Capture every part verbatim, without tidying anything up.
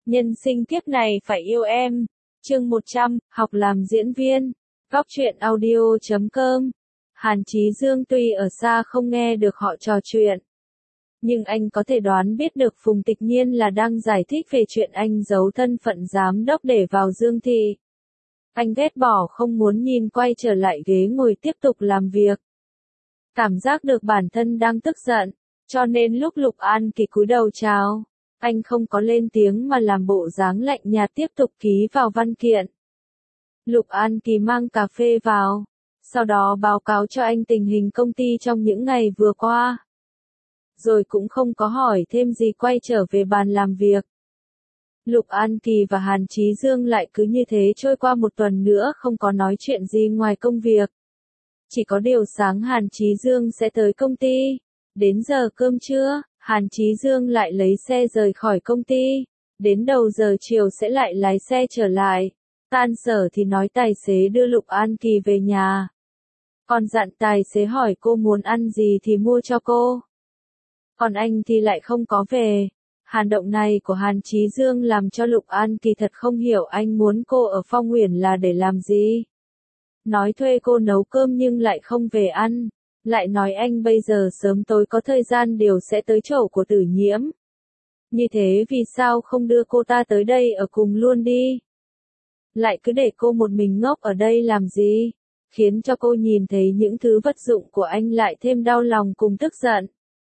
Nhân sinh kiếp này phải yêu em. Chương một trăm, học làm diễn viên. Góc truyện audio chấm com. Hàn Chí Dương tuy ở xa không nghe được họ trò chuyện, nhưng anh có thể đoán biết được Phùng Tịch Nhiên là đang giải thích về chuyện anh giấu thân phận giám đốc để vào Dương Thị. Anh ghét bỏ không muốn nhìn quay trở lại ghế ngồi tiếp tục làm việc. Cảm giác được bản thân đang tức giận, cho nên lúc Lục An Kỳ cúi đầu chào, anh không có lên tiếng mà làm bộ dáng lạnh nhạt tiếp tục ký vào văn kiện. Lục An Kỳ mang cà phê vào, sau đó báo cáo cho anh tình hình công ty trong những ngày vừa qua. Rồi cũng không có hỏi thêm gì, quay trở về bàn làm việc. Lục An Kỳ và Hàn Chí Dương lại cứ như thế trôi qua một tuần nữa, không có nói chuyện gì ngoài công việc. Chỉ có điều sáng Hàn Chí Dương sẽ tới công ty. Đến giờ cơm trưa, Hàn Chí Dương lại lấy xe rời khỏi công ty. Đến đầu giờ chiều sẽ lại lái xe trở lại. Tan sở thì nói tài xế đưa Lục An Kỳ về nhà. Còn dặn tài xế hỏi cô muốn ăn gì thì mua cho cô. Còn anh thì lại không có về. Hành động này của Hàn Chí Dương làm cho Lục An Kỳ thật không hiểu anh muốn cô ở Phong Uyển là để làm gì. Nói thuê cô nấu cơm nhưng lại không về ăn. Lại nói anh bây giờ sớm tối có thời gian đều sẽ tới chỗ của Tử Nhiễm. Như thế vì sao không đưa cô ta tới đây ở cùng luôn đi? Lại cứ để cô một mình ngốc ở đây làm gì? Khiến cho cô nhìn thấy những thứ vật dụng của anh lại thêm đau lòng cùng tức giận.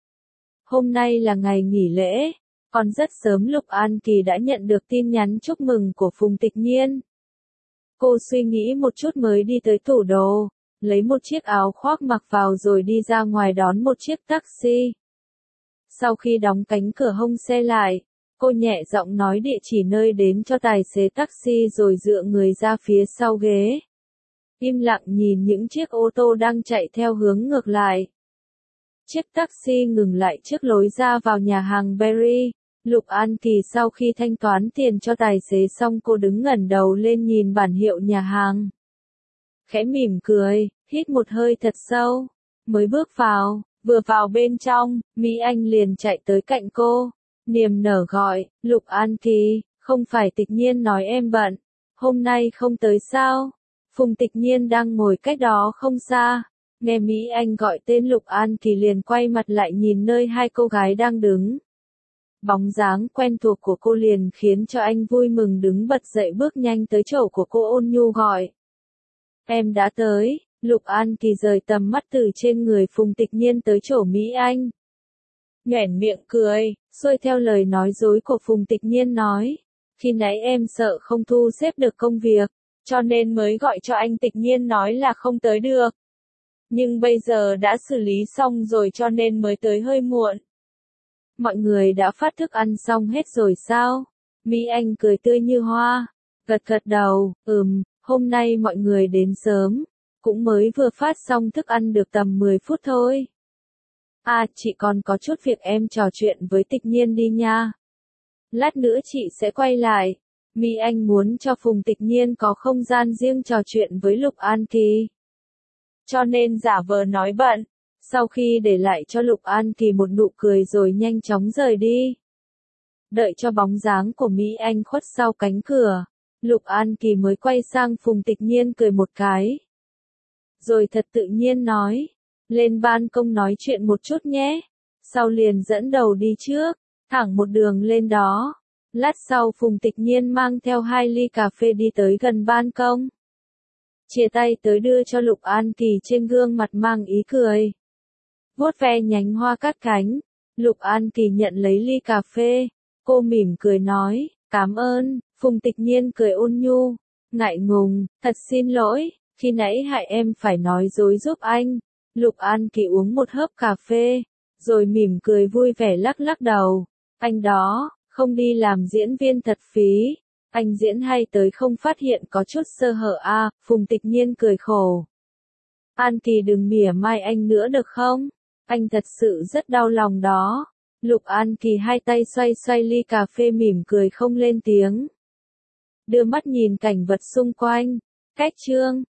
Hôm nay là ngày nghỉ lễ. Còn rất sớm Lục An Kỳ đã nhận được tin nhắn chúc mừng của Phùng Tịch Nhiên. Cô suy nghĩ một chút mới đi tới tủ đồ, lấy một chiếc áo khoác mặc vào rồi đi ra ngoài đón một chiếc taxi. Sau khi đóng cánh cửa hông xe lại, cô nhẹ giọng nói địa chỉ nơi đến cho tài xế taxi rồi dựa người ra phía sau ghế. Im lặng nhìn những chiếc ô tô đang chạy theo hướng ngược lại. Chiếc taxi ngừng lại trước lối ra vào nhà hàng Berry. Lục An Kỳ sau khi thanh toán tiền cho tài xế xong, cô đứng ngẩng đầu lên nhìn bản hiệu nhà hàng. Khẽ mỉm cười, hít một hơi thật sâu, mới bước vào, vừa vào bên trong, Mỹ Anh liền chạy tới cạnh cô, niềm nở gọi, Lục An Kỳ, không phải Tịch Nhiên nói em bận, hôm nay không tới sao? Phùng Tịch Nhiên đang ngồi cách đó không xa, nghe Mỹ Anh gọi tên Lục An Kỳ liền quay mặt lại nhìn nơi hai cô gái đang đứng. Bóng dáng quen thuộc của cô liền khiến cho anh vui mừng đứng bật dậy bước nhanh tới chỗ của cô, ôn nhu gọi. Em đã tới. Lục An Kỳ rời tầm mắt từ trên người Phùng Tịch Nhiên tới chỗ Mỹ Anh. Nhoẻn miệng cười, xuôi theo lời nói dối của Phùng Tịch Nhiên nói. Khi nãy em sợ không thu xếp được công việc, cho nên mới gọi cho anh. Tịch Nhiên nói là không tới được. Nhưng bây giờ đã xử lý xong rồi cho nên mới tới hơi muộn. Mọi người đã phát thức ăn xong hết rồi sao? Mỹ Anh cười tươi như hoa, gật gật đầu, ừm, hôm nay mọi người đến sớm, cũng mới vừa phát xong thức ăn được tầm mười phút thôi. À, chị còn có chút việc, em trò chuyện với Tịch Nhiên đi nha. Lát nữa chị sẽ quay lại. Mỹ Anh muốn cho Phùng Tịch Nhiên có không gian riêng trò chuyện với Lục An Kỳ, cho nên giả vờ nói bận. Sau khi để lại cho Lục An Kỳ một nụ cười rồi nhanh chóng rời đi. Đợi cho bóng dáng của Mỹ Anh khuất sau cánh cửa, Lục An Kỳ mới quay sang Phùng Tịch Nhiên cười một cái. Rồi thật tự nhiên nói, lên ban công nói chuyện một chút nhé. Sau liền dẫn đầu đi trước, thẳng một đường lên đó. Lát sau Phùng Tịch Nhiên mang theo hai ly cà phê đi tới gần ban công. Chia tay tới đưa cho Lục An Kỳ, trên gương mặt mang ý cười. Vuốt ve nhánh hoa cát cánh, Lục An Kỳ nhận lấy ly cà phê, cô mỉm cười nói, cảm ơn. Phùng Tịch Nhiên cười ôn nhu, ngại ngùng, thật xin lỗi, khi nãy hại em phải nói dối giúp anh. Lục An Kỳ uống một hớp cà phê, rồi mỉm cười vui vẻ lắc lắc đầu, anh đó, không đi làm diễn viên thật phí, anh diễn hay tới không phát hiện có chút sơ hở à? Phùng Tịch Nhiên cười khổ. An Kỳ đừng mỉa mai anh nữa được không? Anh thật sự rất đau lòng đó. Lục An Kỳ hai tay xoay xoay ly cà phê mỉm cười không lên tiếng. Đưa mắt nhìn cảnh vật xung quanh. Cách chương